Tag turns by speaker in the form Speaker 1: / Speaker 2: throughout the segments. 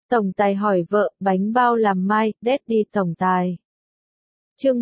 Speaker 1: Tổng tài hỏi vợ, bánh bao làm mai, Daddy tổng tài. Chương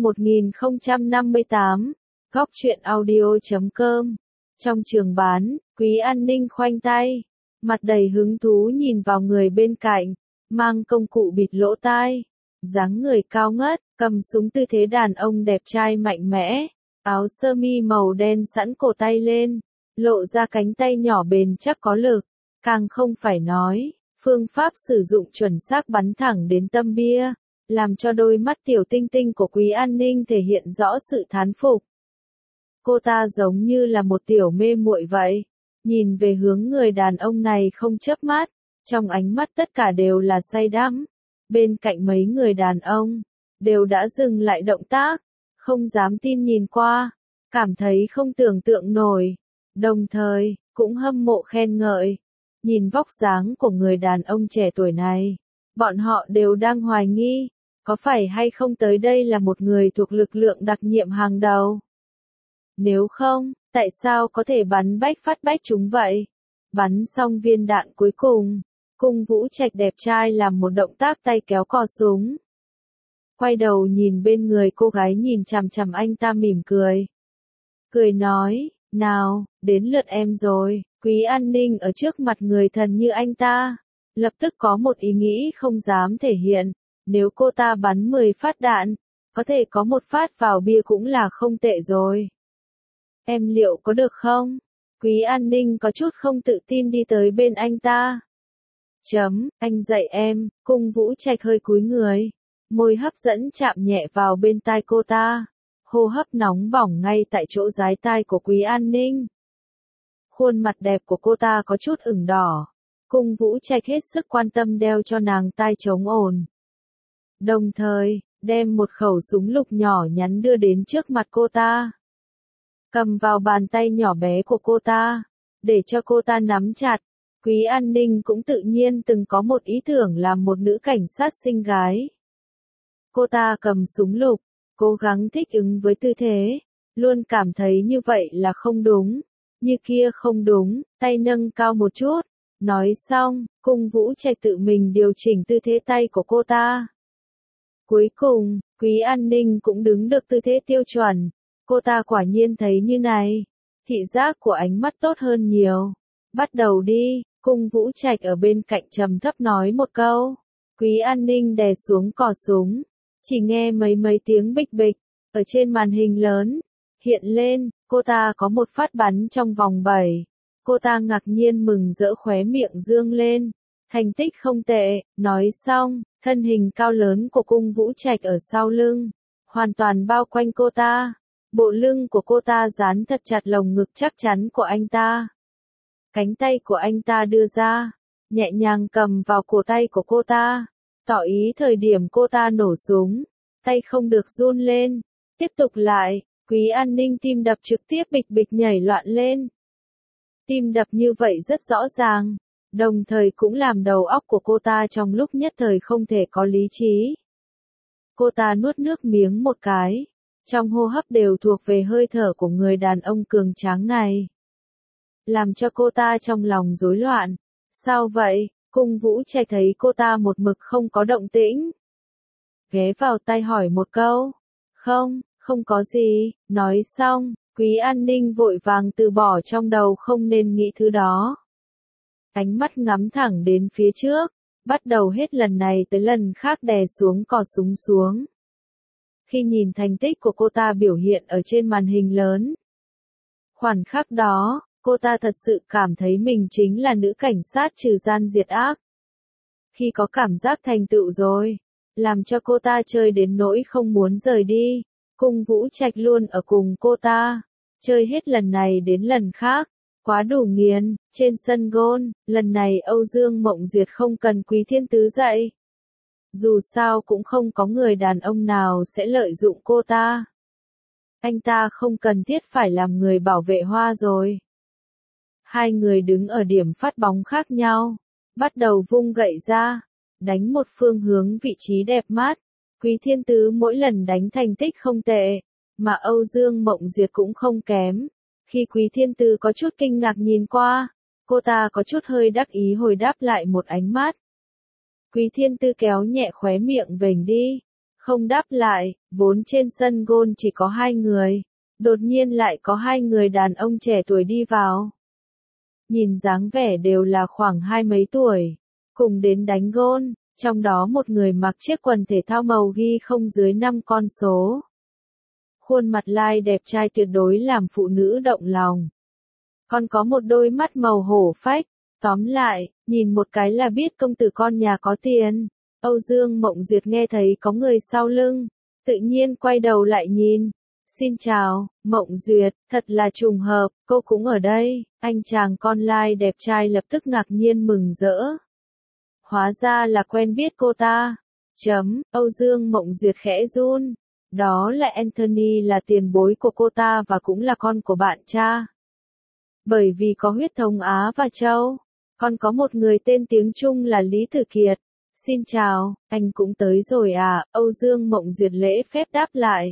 Speaker 1: 1058, góc truyện audio.com. Trong trường bán, Quý An Ninh khoanh tay, mặt đầy hứng thú nhìn vào người bên cạnh, mang công cụ bịt lỗ tai, dáng người cao ngất, cầm súng tư thế đàn ông đẹp trai mạnh mẽ, áo sơ mi màu đen sẵn cổ tay lên, lộ ra cánh tay nhỏ bền chắc có lực, càng không phải nói, phương pháp sử dụng chuẩn xác bắn thẳng đến tâm bia, làm cho đôi mắt tiểu tinh tinh của Quý An Ninh thể hiện rõ sự thán phục. Cô ta giống như là một tiểu mê muội vậy, nhìn về hướng người đàn ông này không chớp mắt, trong ánh mắt tất cả đều là say đắm. Bên cạnh mấy người đàn ông, đều đã dừng lại động tác, không dám tin nhìn qua, cảm thấy không tưởng tượng nổi, đồng thời, cũng hâm mộ khen ngợi. Nhìn vóc dáng của người đàn ông trẻ tuổi này, bọn họ đều đang hoài nghi, có phải hay không tới đây là một người thuộc lực lượng đặc nhiệm hàng đầu. Nếu không, tại sao có thể bắn bách phát bách chúng vậy? Bắn xong viên đạn cuối cùng, Cung Vũ Trạch đẹp trai làm một động tác tay kéo cò súng. Quay đầu nhìn bên người cô gái nhìn chằm chằm anh ta mỉm cười. Cười nói, nào, đến lượt em rồi. Quý An Ninh ở trước mặt người thần như anh ta, lập tức có một ý nghĩ không dám thể hiện, nếu cô ta bắn 10 phát đạn, có thể có một phát vào bia cũng là không tệ rồi. Em liệu có được không? Quý An Ninh có chút không tự tin đi tới bên anh ta. Anh dạy em, Cung Vũ Trạch hơi cúi người, môi hấp dẫn chạm nhẹ vào bên tai cô ta, hô hấp nóng bỏng ngay tại chỗ dái tai của Quý An Ninh. Khuôn mặt đẹp của cô ta có chút ửng đỏ, Cung Vũ Trạch hết sức quan tâm đeo cho nàng tai chống ồn. Đồng thời, đem một khẩu súng lục nhỏ nhắn đưa đến trước mặt cô ta. Cầm vào bàn tay nhỏ bé của cô ta, để cho cô ta nắm chặt. Quý An Ninh cũng tự nhiên từng có một ý tưởng làm một nữ cảnh sát xinh gái. Cô ta cầm súng lục, cố gắng thích ứng với tư thế, luôn cảm thấy như vậy là không đúng, như kia không đúng, tay nâng cao một chút. Nói xong, Cung Vũ Trạch tự mình điều chỉnh tư thế tay của cô ta. Cuối cùng, Quý An Ninh cũng đứng được tư thế tiêu chuẩn. Cô ta quả nhiên thấy như này, thị giác của ánh mắt tốt hơn nhiều. Bắt đầu đi, Cung Vũ Trạch ở bên cạnh trầm thấp nói một câu. Quý An Ninh đè xuống cò súng, chỉ nghe mấy tiếng bịch bịch, ở trên màn hình lớn, hiện lên, cô ta có một phát bắn trong vòng 7. Cô ta ngạc nhiên mừng rỡ khóe miệng dương lên, thành tích không tệ, nói xong, thân hình cao lớn của Cung Vũ Trạch ở sau lưng, hoàn toàn bao quanh cô ta. Bộ lưng của cô ta dán thật chặt lồng ngực chắc chắn của anh ta. Cánh tay của anh ta đưa ra, nhẹ nhàng cầm vào cổ tay của cô ta, tỏ ý thời điểm cô ta nổ súng, tay không được run lên. Tiếp tục lại, Quý An Ninh tim đập trực tiếp bịch bịch nhảy loạn lên. Tim đập như vậy rất rõ ràng, đồng thời cũng làm đầu óc của cô ta trong lúc nhất thời không thể có lý trí. Cô ta nuốt nước miếng một cái, trong hô hấp đều thuộc về hơi thở của người đàn ông cường tráng này. Làm cho cô ta trong lòng rối loạn. Sao vậy? Cung Vũ Trạch thấy cô ta một mực không có động tĩnh, ghé vào tai hỏi một câu. Không có gì. Nói xong, Quý An Ninh vội vàng từ bỏ trong đầu không nên nghĩ thứ đó. Ánh mắt ngắm thẳng đến phía trước, bắt đầu hết lần này tới lần khác đè xuống cò súng xuống. Khi nhìn thành tích của cô ta biểu hiện ở trên màn hình lớn, khoảnh khắc đó, cô ta thật sự cảm thấy mình chính là nữ cảnh sát trừ gian diệt ác. Khi có cảm giác thành tựu rồi, làm cho cô ta chơi đến nỗi không muốn rời đi. Cung Vũ Trạch luôn ở cùng cô ta, chơi hết lần này đến lần khác, quá đủ nghiền. Trên sân golf, lần này Âu Dương Mộng Duyệt không cần Quý Thiên Tứ dạy. Dù sao cũng không có người đàn ông nào sẽ lợi dụng cô ta. Anh ta không cần thiết phải làm người bảo vệ hoa rồi. Hai người đứng ở điểm phát bóng khác nhau, bắt đầu vung gậy ra, đánh một phương hướng vị trí đẹp mắt. Quý Thiên Tứ mỗi lần đánh thành tích không tệ, mà Âu Dương Mộng Duyệt cũng không kém. Khi Quý Thiên Tứ có chút kinh ngạc nhìn qua, cô ta có chút hơi đắc ý hồi đáp lại một ánh mắt. Quý Thiên Tư kéo nhẹ khóe miệng vểnh đi. Không đáp lại, vốn trên sân gôn chỉ có 2 người. Đột nhiên lại có 2 người đàn ông trẻ tuổi đi vào. Nhìn dáng vẻ đều là khoảng 20 mấy tuổi. Cùng đến đánh gôn, trong đó một người mặc chiếc quần thể thao màu ghi không dưới 5 con số. Khuôn mặt lai đẹp trai tuyệt đối làm phụ nữ động lòng. Còn có một đôi mắt màu hổ phách. Tóm lại, nhìn một cái là biết công tử con nhà có tiền. Âu Dương Mộng Duyệt nghe thấy có người sau lưng, tự nhiên quay đầu lại nhìn. Xin chào, Mộng Duyệt, thật là trùng hợp, cô cũng ở đây. Anh chàng con lai đẹp trai lập tức ngạc nhiên mừng rỡ. Hóa ra là quen biết cô ta. Âu Dương Mộng Duyệt khẽ run. Đó là Anthony, là tiền bối của cô ta và cũng là con của bạn cha. Bởi vì có huyết thống Á và Châu. Còn có một người tên tiếng Trung là Lý Tử Kiệt. Xin chào, anh cũng tới rồi à? Âu Dương Mộng Duyệt lễ phép đáp lại.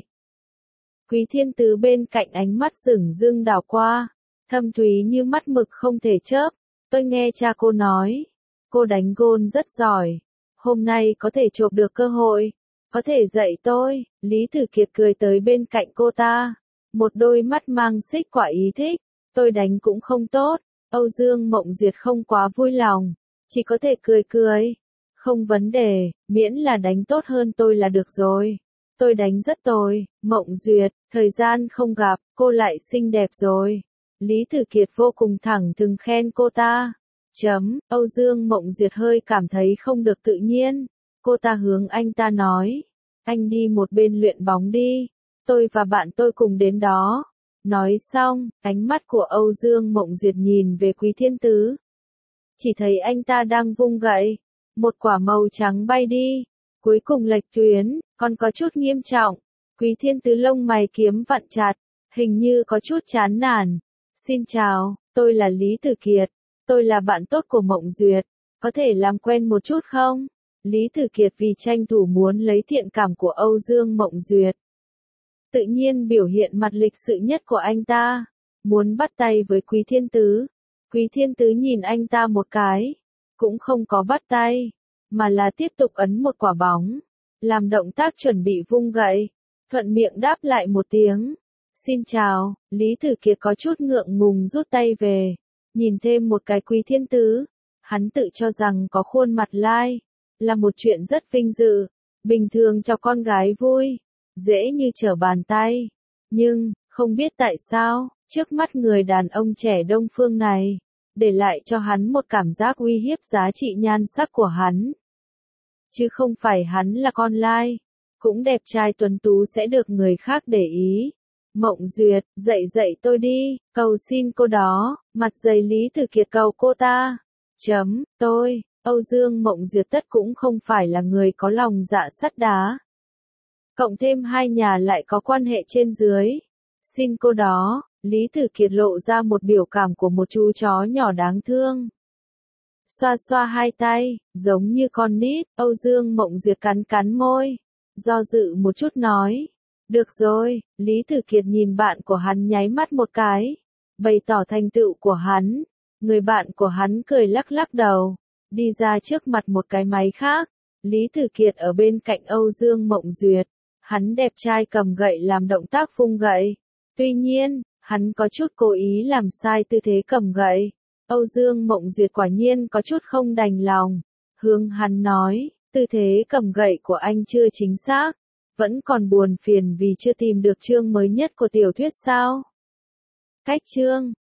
Speaker 1: Quý Thiên Tứ bên cạnh ánh mắt dửng dưng đảo qua, thâm thúy như mắt mực không thể chớp. Tôi nghe cha cô nói, cô đánh gôn rất giỏi. Hôm nay có thể chộp được cơ hội, có thể dạy tôi. Lý Tử Kiệt cười tới bên cạnh cô ta, một đôi mắt mang xích quả ý thích. Tôi đánh cũng không tốt. Âu Dương Mộng Duyệt không quá vui lòng, chỉ có thể cười cười. Không vấn đề, miễn là đánh tốt hơn tôi là được rồi. Tôi đánh rất tồi. Mộng Duyệt, thời gian không gặp, cô lại xinh đẹp rồi. Lý Tử Kiệt vô cùng thẳng thừng khen cô ta. Âu Dương Mộng Duyệt hơi cảm thấy không được tự nhiên. Cô ta hướng anh ta nói, anh đi một bên luyện bóng đi, tôi và bạn tôi cùng đến đó. Nói xong, ánh mắt của Âu Dương Mộng Duyệt nhìn về Quý Thiên Tứ. Chỉ thấy anh ta đang vung gậy, một quả màu trắng bay đi, cuối cùng lệch tuyến, còn có chút nghiêm trọng. Quý Thiên Tứ lông mày kiếm vặn chặt, hình như có chút chán nản. Xin chào, tôi là Lý Tử Kiệt, tôi là bạn tốt của Mộng Duyệt, có thể làm quen một chút không? Lý Tử Kiệt vì tranh thủ muốn lấy thiện cảm của Âu Dương Mộng Duyệt, tự nhiên biểu hiện mặt lịch sự nhất của anh ta, muốn bắt tay với Quý Thiên Tứ. Quý Thiên Tứ nhìn anh ta một cái, cũng không có bắt tay, mà là tiếp tục ấn một quả bóng, làm động tác chuẩn bị vung gậy, thuận miệng đáp lại một tiếng. Xin chào. Lý Tử Kiệt có chút ngượng ngùng rút tay về, nhìn thêm một cái Quý Thiên Tứ, hắn tự cho rằng có khuôn mặt lai, là một chuyện rất vinh dự, bình thường cho con gái vui, dễ như trở bàn tay. Nhưng, không biết tại sao, trước mắt người đàn ông trẻ Đông Phương này, để lại cho hắn một cảm giác uy hiếp giá trị nhan sắc của hắn. Chứ không phải hắn là con lai, cũng đẹp trai tuấn tú sẽ được người khác để ý. Mộng Duyệt, dạy tôi đi, cầu xin cô đó. Mặt dày Lý Tử Kiệt cầu cô ta. Tôi, Âu Dương Mộng Duyệt tất cũng không phải là người có lòng dạ sắt đá. Cộng thêm hai nhà lại có quan hệ trên dưới. Xin cô đó. Lý Tử Kiệt lộ ra một biểu cảm của một chú chó nhỏ đáng thương. Xoa xoa hai tay, giống như con nít. Âu Dương Mộng Duyệt cắn cắn môi, do dự một chút nói. Được rồi. Lý Tử Kiệt nhìn bạn của hắn nháy mắt một cái, bày tỏ thành tựu của hắn. Người bạn của hắn cười lắc lắc đầu, đi ra trước mặt một cái máy khác. Lý Tử Kiệt ở bên cạnh Âu Dương Mộng Duyệt, hắn đẹp trai cầm gậy làm động tác vung gậy. Tuy nhiên, hắn có chút cố ý làm sai tư thế cầm gậy. Âu Dương Mộng Duyệt quả nhiên có chút không đành lòng, hướng hắn nói, tư thế cầm gậy của anh chưa chính xác, vẫn còn buồn phiền vì chưa tìm được chương mới nhất của tiểu thuyết sao? Cách chương